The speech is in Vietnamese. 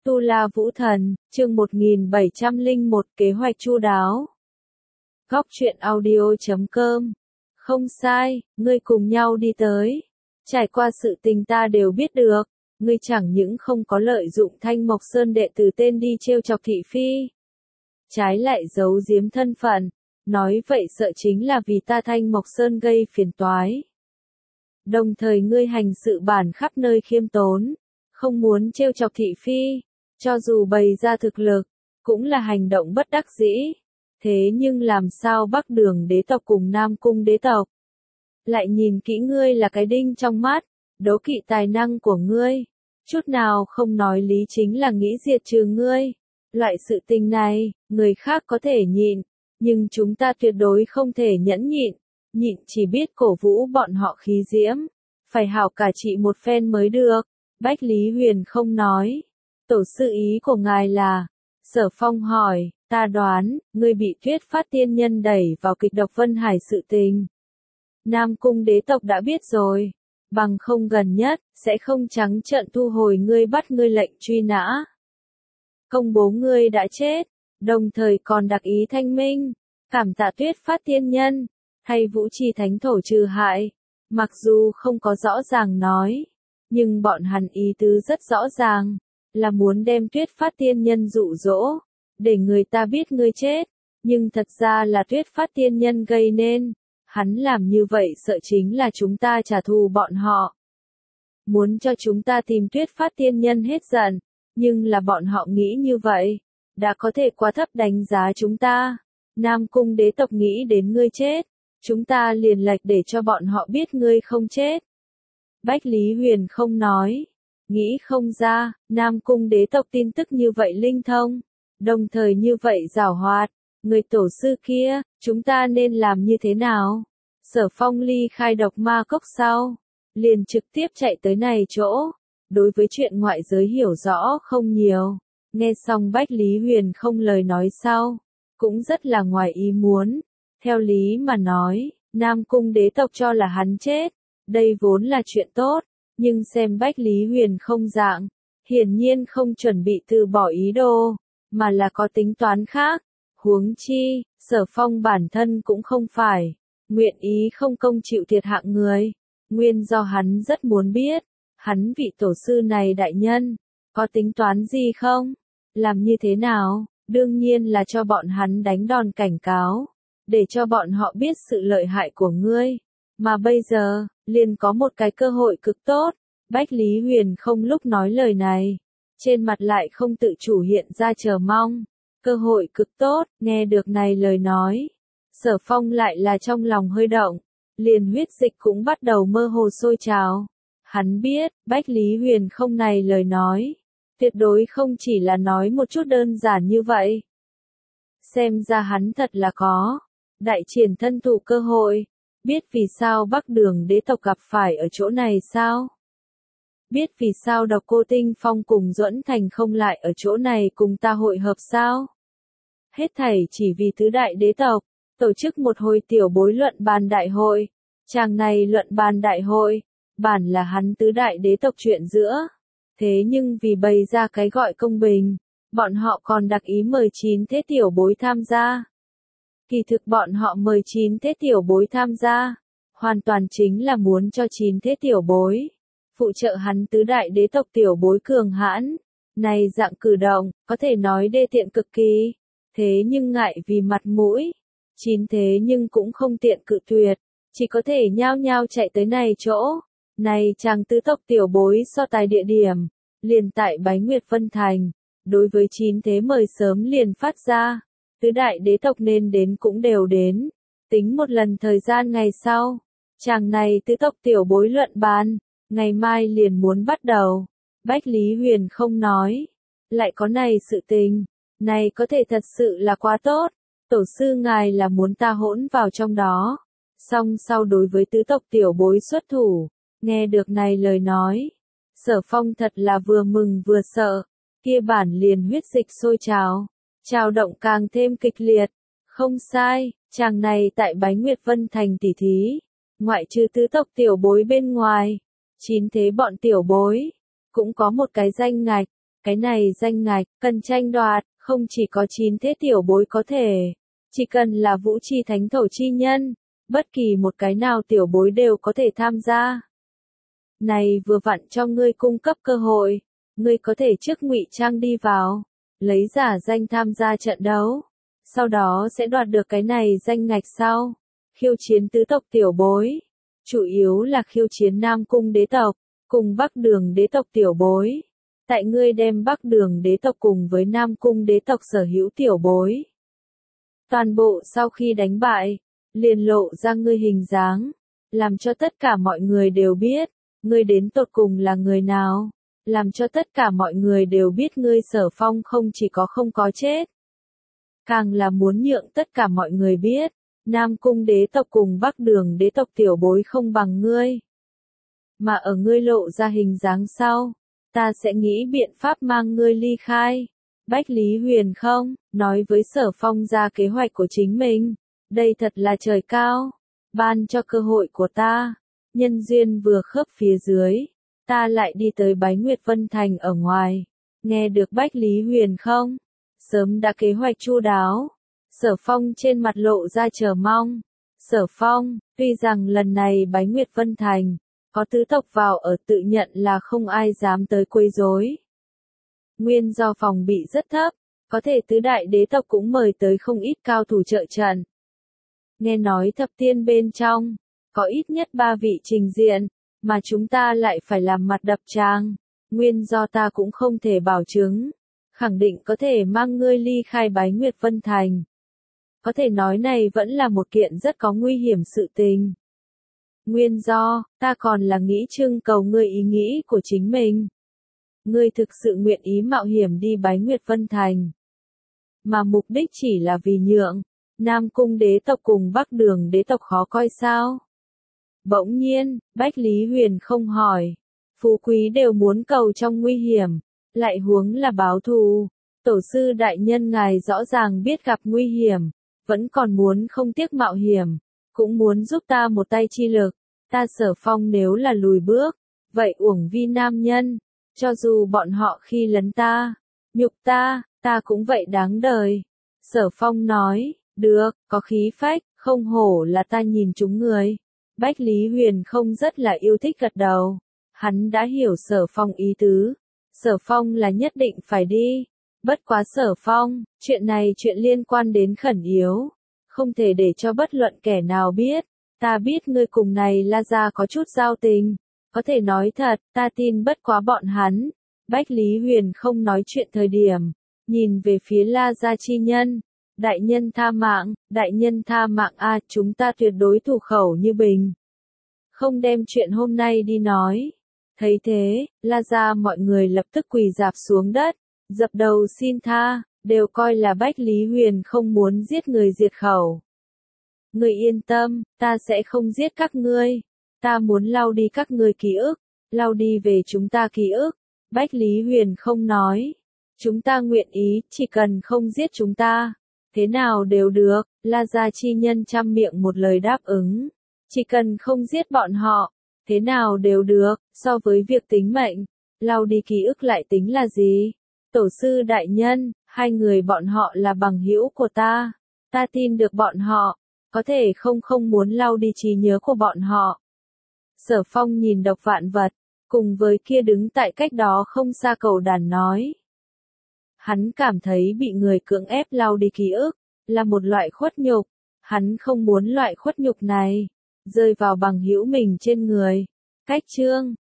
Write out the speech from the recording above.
Tu La Vũ Thần, chương 1701 kế hoạch chu đáo. Góc truyện audio.com. Không sai, ngươi cùng nhau đi tới. Trải qua sự tình ta đều biết được, ngươi chẳng những không có lợi dụng Thanh Mộc Sơn đệ tử tên đi trêu chọc thị phi. Trái lại giấu giếm thân phận, nói vậy sợ chính là vì ta Thanh Mộc Sơn gây phiền toái. Đồng thời ngươi hành sự bản khắp nơi khiêm tốn, không muốn trêu chọc thị phi, cho dù bày ra thực lực, cũng là hành động bất đắc dĩ. Thế nhưng làm sao Bắc Đường đế tộc cùng Nam Cung đế tộc lại nhìn kỹ ngươi là cái đinh trong mắt, đố kỵ tài năng của ngươi, chút nào không nói lý chính là nghĩ diệt trừ ngươi. Loại sự tình này, người khác có thể nhịn, nhưng chúng ta tuyệt đối không thể nhẫn nhịn, nhịn chỉ biết cổ vũ bọn họ khí diễm, phải hảo cả trị một phen mới được. Bách Lý Huyền không nói. Tổ sư ý của ngài là? Sở Phong hỏi, ta đoán, ngươi bị Tuyết Phát Tiên Nhân đẩy vào kịch độc Vân Hải sự tình. Nam Cung đế tộc đã biết rồi, bằng không gần nhất, sẽ không trắng trợn thu hồi ngươi bắt ngươi lệnh truy nã. Công bố ngươi đã chết, đồng thời còn đặc ý thanh minh, cảm tạ Tuyết Phát Tiên Nhân, hay Vũ Trì Thánh Thổ trừ hại. Mặc dù không có rõ ràng nói, nhưng bọn hắn ý tứ rất rõ ràng, là muốn đem Tuyết Phát Tiên Nhân dụ dỗ, để người ta biết ngươi chết, nhưng thật ra là Tuyết Phát Tiên Nhân gây nên, hắn làm như vậy sợ chính là chúng ta trả thù bọn họ. Muốn cho chúng ta tìm Tuyết Phát Tiên Nhân hết giận, nhưng là bọn họ nghĩ như vậy, đã có thể quá thấp đánh giá chúng ta. Nam Cung đế tộc nghĩ đến ngươi chết, chúng ta liền lệch để cho bọn họ biết ngươi không chết. Bách Lý Huyền không nói, nghĩ không ra, Nam Cung đế tộc tin tức như vậy linh thông, đồng thời như vậy giảo hoạt, người tổ sư kia, chúng ta nên làm như thế nào? Sở Phong ly khai độc ma cốc sau, liền trực tiếp chạy tới này chỗ, đối với chuyện ngoại giới hiểu rõ không nhiều, nghe xong Bách Lý Huyền không lời nói sau, cũng rất là ngoài ý muốn, theo lý mà nói, Nam Cung đế tộc cho là hắn chết. Đây vốn là chuyện tốt, nhưng xem Bách Lý Huyền không dạng, hiển nhiên không chuẩn bị từ bỏ ý đồ, mà là có tính toán khác. Huống chi, Sở Phong bản thân cũng không phải, nguyện ý không công chịu thiệt hạng người, nguyên do hắn rất muốn biết, hắn vị tổ sư này đại nhân, có tính toán gì không? Làm như thế nào? Đương nhiên là cho bọn hắn đánh đòn cảnh cáo, để cho bọn họ biết sự lợi hại của ngươi. Mà bây giờ, liền có một cái cơ hội cực tốt. Bách Lý Huyền không lúc nói lời này, trên mặt lại không tự chủ hiện ra chờ mong. Cơ hội cực tốt, nghe được này lời nói. Sở Phong lại là trong lòng hơi động, liền huyết dịch cũng bắt đầu mơ hồ sôi trào. Hắn biết, Bách Lý Huyền không này lời nói, tuyệt đối không chỉ là nói một chút đơn giản như vậy. Xem ra hắn thật là có đại triển thân thủ cơ hội. Biết vì sao Bắc Đường đế tộc gặp phải ở chỗ này sao? Biết vì sao Độc Cô Tinh Phong cùng Duẫn Thành không lại ở chỗ này cùng ta hội hợp sao? Hết thảy chỉ vì tứ đại đế tộc, tổ chức một hồi tiểu bối luận bàn đại hội. Chàng này luận bàn đại hội, bản là hắn tứ đại đế tộc chuyện giữa. Thế nhưng vì bày ra cái gọi công bình, bọn họ còn đặc ý mời 9 thế tiểu bối tham gia. Kỳ thực bọn họ mời 9 thế tiểu bối tham gia, hoàn toàn chính là muốn cho 9 thế tiểu bối phụ trợ hắn tứ đại đế tộc tiểu bối cường hãn. Này dạng cử động, có thể nói đê tiện cực kỳ, thế nhưng ngại vì mặt mũi, 9 thế nhưng cũng không tiện cự tuyệt, chỉ có thể nhao nhao chạy tới này chỗ. Này chàng tứ tộc tiểu bối so tài địa điểm, liền tại Bái Nguyệt Vân Thành, đối với 9 thế mời sớm liền phát ra. Tứ đại đế tộc nên đến cũng đều đến, tính một lần thời gian ngày sau, chàng này tứ tộc tiểu bối luận bàn, ngày mai liền muốn bắt đầu. Bách Lý Huyền không nói, lại có này sự tình, này có thể thật sự là quá tốt, tổ sư ngài là muốn ta hỗn vào trong đó. Song sau đối với tứ tộc tiểu bối xuất thủ, nghe được này lời nói, Sở Phong thật là vừa mừng vừa sợ, kia bản liền huyết dịch sôi trào. Trào động càng thêm kịch liệt. Không sai, chàng này tại Bái Nguyệt Vân Thành tỉ thí, ngoại trừ tứ tộc tiểu bối bên ngoài, 9 thế bọn tiểu bối, cũng có một cái danh ngạch, Cái này danh ngạch, cần tranh đoạt, không chỉ có 9 thế tiểu bối có thể. Chỉ cần là vũ chi thánh thổ chi nhân, bất kỳ một cái nào tiểu bối đều có thể tham gia. Này vừa vặn cho ngươi cung cấp cơ hội, ngươi có thể trước ngụy trang đi vào, lấy giả danh tham gia trận đấu, sau đó sẽ đoạt được cái này danh ngạch sau. Khiêu chiến tứ tộc tiểu bối, chủ yếu là khiêu chiến Nam Cung đế tộc, cùng Bắc Đường đế tộc tiểu bối. Tại ngươi đem Bắc Đường đế tộc cùng với Nam Cung đế tộc sở hữu tiểu bối. Toàn bộ sau khi đánh bại, liền lộ ra ngươi hình dáng, làm cho tất cả mọi người đều biết, ngươi đến tột cùng là người nào, làm cho tất cả mọi người đều biết ngươi Sở Phong không chỉ có không có chết. Càng là muốn nhượng tất cả mọi người biết, Nam Cung đế tộc cùng Bắc Đường đế tộc tiểu bối không bằng ngươi. Mà ở ngươi lộ ra hình dáng sau, ta sẽ nghĩ biện pháp mang ngươi ly khai. Bách Lý Huyền không, nói với Sở Phong ra kế hoạch của chính mình. Đây thật là trời cao, ban cho cơ hội của ta. Nhân duyên vừa khớp phía dưới, ta lại đi tới Bái Nguyệt Vân Thành ở ngoài. Nghe được Bách Lý Huyền không? Sớm đã kế hoạch chu đáo. Sở Phong trên mặt lộ ra chờ mong. Sở Phong, tuy rằng lần này Bái Nguyệt Vân Thành, có tứ tộc vào ở tự nhận là không ai dám tới quấy rối. Nguyên do phòng bị rất thấp, có thể tứ đại đế tộc cũng mời tới không ít cao thủ trợ trận. Nghe nói thập tiên bên trong, có ít nhất 3 vị trình diện, mà chúng ta lại phải làm mặt đập trang. Nguyên do ta cũng không thể bảo chứng, khẳng định có thể mang ngươi ly khai Bái Nguyệt Vân Thành. Có thể nói này vẫn là một kiện rất có nguy hiểm sự tình. Nguyên do, ta còn là nghĩ trưng cầu ngươi ý nghĩ của chính mình. Ngươi thực sự nguyện ý mạo hiểm đi Bái Nguyệt Vân Thành. Mà mục đích chỉ là vì nhượng Nam Cung đế tộc cùng Bắc Đường đế tộc khó coi sao? Bỗng nhiên, Bách Lý Huyền không hỏi. Phú quý đều muốn cầu trong nguy hiểm, lại huống là báo thù. Tổ sư đại nhân ngài rõ ràng biết gặp nguy hiểm, vẫn còn muốn không tiếc mạo hiểm, cũng muốn giúp ta một tay chi lực. Ta Sở Phong nếu là lùi bước, vậy uổng vi nam nhân. Cho dù bọn họ khi lấn ta, nhục ta cũng vậy đáng đời. Sở Phong nói, được, có khí phách, không hổ là ta nhìn chúng người. Bách Lý Huyền không rất là yêu thích gật đầu. Hắn đã hiểu Sở Phong ý tứ. Sở Phong là nhất định phải đi. Bất quá Sở Phong, chuyện này chuyện liên quan đến khẩn yếu. Không thể để cho bất luận kẻ nào biết. Ta biết ngươi cùng này La Gia có chút giao tình. Có thể nói thật, ta tin bất quá bọn hắn. Bách Lý Huyền không nói chuyện thời điểm. Nhìn về phía La Gia chi nhân. Đại nhân tha mạng a, chúng ta tuyệt đối thủ khẩu như bình. Không đem chuyện hôm nay đi nói. Thấy thế, La Gia mọi người lập tức quỳ rạp xuống đất, dập đầu xin tha, đều coi là Bách Lý Huyền không muốn giết người diệt khẩu. Ngươi yên tâm, ta sẽ không giết các ngươi. Ta muốn lau đi các ngươi ký ức, lau đi về chúng ta ký ức. Bách Lý Huyền không nói. Chúng ta nguyện ý, chỉ cần không giết chúng ta. Thế nào đều được, La Gia chi nhân trăm miệng một lời đáp ứng. Chỉ cần không giết bọn họ, thế nào đều được, so với việc tính mệnh, lau đi ký ức lại tính là gì? Tổ sư đại nhân, hai người bọn họ là bằng hữu của ta. Ta tin được bọn họ, có thể không muốn lau đi trí nhớ của bọn họ. Sở Phong nhìn Độc Vạn Vật, cùng với kia đứng tại cách đó không xa cầu đàn nói. Hắn cảm thấy bị người cưỡng ép lau đi ký ức, là một loại khuất nhục. Hắn không muốn loại khuất nhục này rơi vào bằng hữu mình trên người. Cách chương